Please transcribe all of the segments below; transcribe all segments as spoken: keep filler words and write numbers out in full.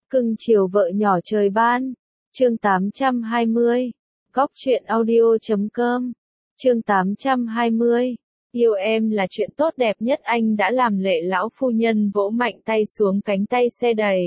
Cưng chiều vợ nhỏ trời ban. Chương tám trăm hai mươi. Góc truyện audio chấm com. Chương tám trăm hai mươi. Yêu em là chuyện tốt đẹp nhất, anh đã làm. Lệ lão phu nhân vỗ mạnh tay xuống cánh tay xe đầy.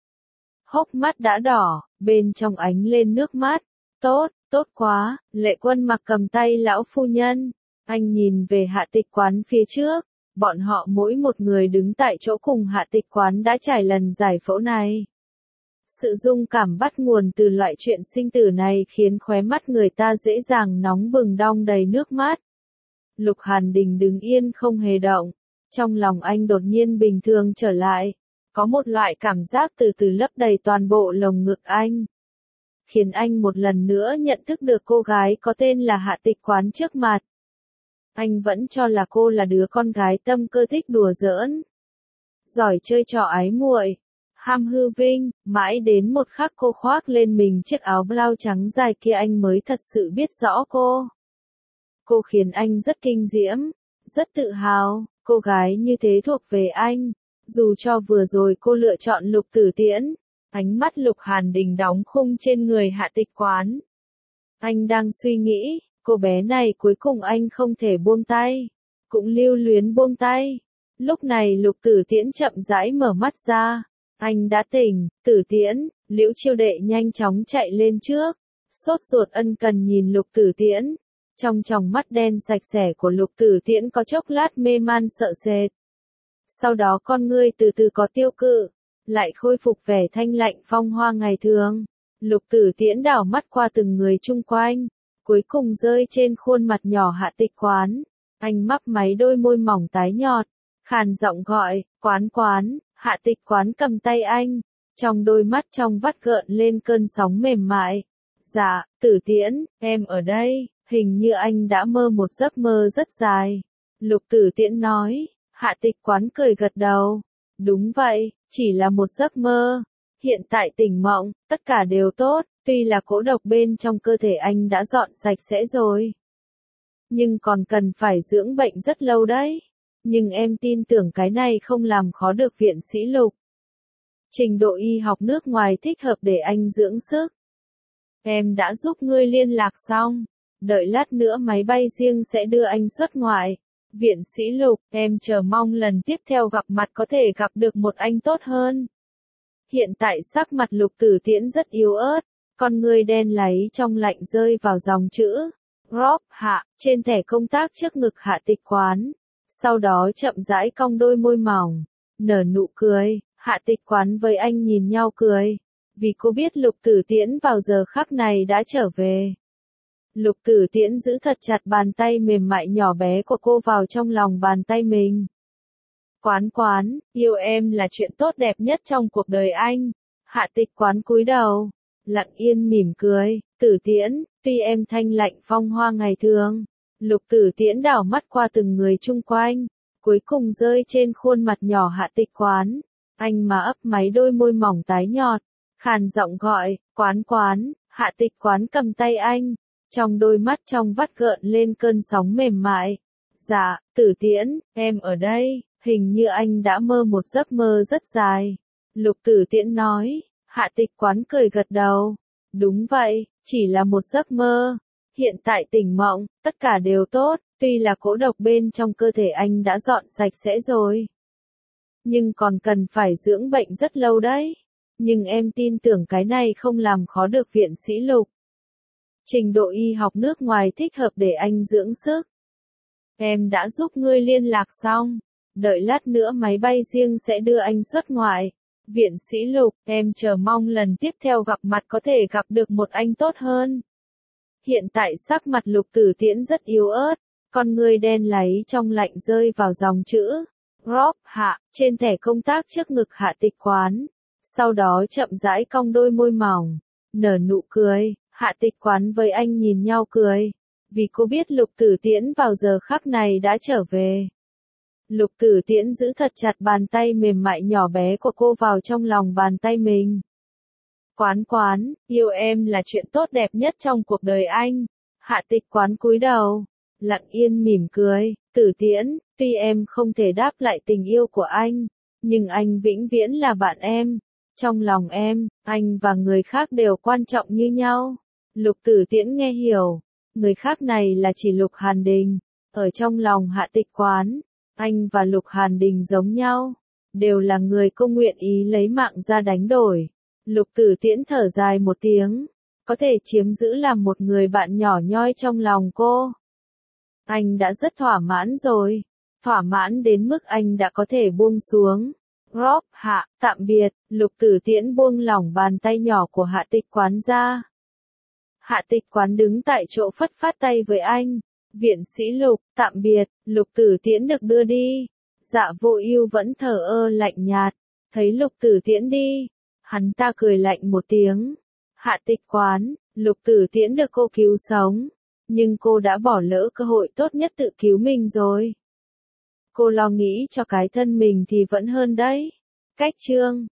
Hốc mắt đã đỏ, bên trong ánh lên nước mắt. Tốt, tốt quá. Lệ Quân mặc cầm tay lão phu nhân. Anh nhìn về Hạ Tịch Quán phía trước. Bọn họ mỗi một người đứng tại chỗ cùng Hạ Tịch Quán đã trải lần giải phẫu này. Sự rung cảm bắt nguồn từ loại chuyện sinh tử này khiến khóe mắt người ta dễ dàng nóng bừng đong đầy nước mắt. Lục Hàn Đình đứng yên không hề động. Trong lòng anh đột nhiên bình thường trở lại. Có một loại cảm giác từ từ lấp đầy toàn bộ lồng ngực anh. Khiến anh một lần nữa nhận thức được cô gái có tên là Hạ Tịch Quán trước mặt. Anh vẫn cho là cô là đứa con gái tâm cơ thích đùa giỡn. Giỏi chơi trò ái muội, ham hư vinh, mãi đến một khắc cô khoác lên mình chiếc áo blau trắng dài kia anh mới thật sự biết rõ cô. Cô khiến anh rất kinh diễm, rất tự hào, cô gái như thế thuộc về anh. Dù cho vừa rồi cô lựa chọn Lục Tử Tiễn, ánh mắt Lục Hàn Đình đóng khung trên người Hạ Tịch Quán. Anh đang suy nghĩ, cô bé này cuối cùng anh không thể buông tay, cũng lưu luyến buông tay. Lúc này Lục Tử Tiễn chậm rãi mở mắt ra. Anh đã tỉnh. Tử Tiễn. Liễu Chiêu Đệ nhanh chóng chạy lên trước, sốt ruột ân cần nhìn Lục Tử Tiễn. Trong tròng mắt đen sạch sẽ của Lục Tử Tiễn có chốc lát mê man sợ sệt. Sau đó con ngươi từ từ có tiêu cự, lại khôi phục vẻ thanh lạnh phong hoa ngày thường. Lục Tử Tiễn đảo mắt qua từng người chung quanh, cuối cùng rơi trên khuôn mặt nhỏ Hạ Tịch Quán. Anh mấp máy đôi môi mỏng tái nhợt, khàn giọng gọi, Quán Quán. Hạ Tịch Quán cầm tay anh, trong đôi mắt trong vắt gợn lên cơn sóng mềm mại. Dạ, Tử Tiễn, em ở đây. Hình như anh đã mơ một giấc mơ rất dài. Lục Tử Tiễn nói. Hạ Tịch Quán cười gật đầu. Đúng vậy, chỉ là một giấc mơ. Hiện tại tỉnh mộng, tất cả đều tốt, tuy là cỗ độc bên trong cơ thể anh đã dọn sạch sẽ rồi. Nhưng còn cần phải dưỡng bệnh rất lâu đấy. Nhưng em tin tưởng cái này không làm khó được viện sĩ Lục. Trình độ y học nước ngoài thích hợp để anh dưỡng sức. Em đã giúp ngươi liên lạc xong. Đợi lát nữa máy bay riêng sẽ đưa anh xuất ngoại. Viện sĩ Lục, em chờ mong lần tiếp theo gặp mặt có thể gặp được một anh tốt hơn. Hiện tại sắc mặt Lục Tử Tiễn rất yếu ớt, con ngươi đen láy trong lạnh rơi vào dòng chữ Rob Hạ trên thẻ công tác trước ngực Hạ Tịch Quán. Sau đó chậm rãi cong đôi môi mỏng, nở nụ cười. Hạ Tịch Quán với anh nhìn nhau cười, vì cô biết Lục Tử Tiễn vào giờ khắc này đã trở về. Lục Tử Tiễn giữ thật chặt bàn tay mềm mại nhỏ bé của cô vào trong lòng bàn tay mình. Quán Quán, yêu em là chuyện tốt đẹp nhất trong cuộc đời anh. Hạ Tịch Quán cúi đầu, lặng yên mỉm cười. Tử Tiễn, tuy em thanh lạnh phong hoa ngày thường. Lục Tử Tiễn đảo mắt qua từng người chung quanh, cuối cùng rơi trên khuôn mặt nhỏ Hạ Tịch Quán. Anh mà ấp máy đôi môi mỏng tái nhợt, khàn giọng gọi, Quán Quán. Hạ Tịch Quán cầm tay anh, trong đôi mắt trong vắt gợn lên cơn sóng mềm mại. Dạ, Tử Tiễn, em ở đây. Hình như anh đã mơ một giấc mơ rất dài. Lục Tử Tiễn nói. Hạ Tịch Quán cười gật đầu. Đúng vậy, chỉ là một giấc mơ. Hiện tại tỉnh mộng, tất cả đều tốt, tuy là cỗ độc bên trong cơ thể anh đã dọn sạch sẽ rồi. Nhưng còn cần phải dưỡng bệnh rất lâu đấy. Nhưng em tin tưởng cái này không làm khó được viện sĩ Lục. Trình độ y học nước ngoài thích hợp để anh dưỡng sức. Em đã giúp ngươi liên lạc xong. Đợi lát nữa máy bay riêng sẽ đưa anh xuất ngoại. Viện sĩ Lục, em chờ mong lần tiếp theo gặp mặt có thể gặp được một anh tốt hơn. Hiện tại sắc mặt Lục Tử Tiễn rất yếu ớt, con ngươi đen láy trong lạnh rơi vào dòng chữ Rob Hạ trên thẻ công tác trước ngực Hạ Tịch Quán. Sau đó chậm rãi cong đôi môi mỏng, nở nụ cười. Hạ Tịch Quán với anh nhìn nhau cười, vì cô biết Lục Tử Tiễn vào giờ khắc này đã trở về. Lục Tử Tiễn giữ thật chặt bàn tay mềm mại nhỏ bé của cô vào trong lòng bàn tay mình. Quán Quán, yêu em là chuyện tốt đẹp nhất trong cuộc đời anh. Hạ Tịch Quán cúi đầu, lặng yên mỉm cười. Tử Tiễn, tuy em không thể đáp lại tình yêu của anh, nhưng anh vĩnh viễn là bạn em. Trong lòng em, anh và người khác đều quan trọng như nhau. Lục Tử Tiễn nghe hiểu, người khác này là chỉ Lục Hàn Đình. Ở trong lòng Hạ Tịch Quán, anh và Lục Hàn Đình giống nhau, đều là người cô nguyện ý lấy mạng ra đánh đổi. Lục Tử Tiễn thở dài một tiếng, có thể chiếm giữ làm một người bạn nhỏ nhoi trong lòng cô. Anh đã rất thỏa mãn rồi, thỏa mãn đến mức anh đã có thể buông xuống. Rob, Hạ, tạm biệt. Lục Tử Tiễn buông lỏng bàn tay nhỏ của Hạ Tịch Quán ra. Hạ Tịch Quán đứng tại chỗ phất phát tay với anh. Viện sĩ Lục, tạm biệt. Lục Tử Tiễn được đưa đi. Dạ Vô Ưu vẫn thờ ơ lạnh nhạt, thấy Lục Tử Tiễn đi, hắn ta cười lạnh một tiếng. Hạ Tịch Quán, Lục Tử Tiễn được cô cứu sống, nhưng cô đã bỏ lỡ cơ hội tốt nhất tự cứu mình rồi. Cô lo nghĩ cho cái thân mình thì vẫn hơn đấy. Cách chương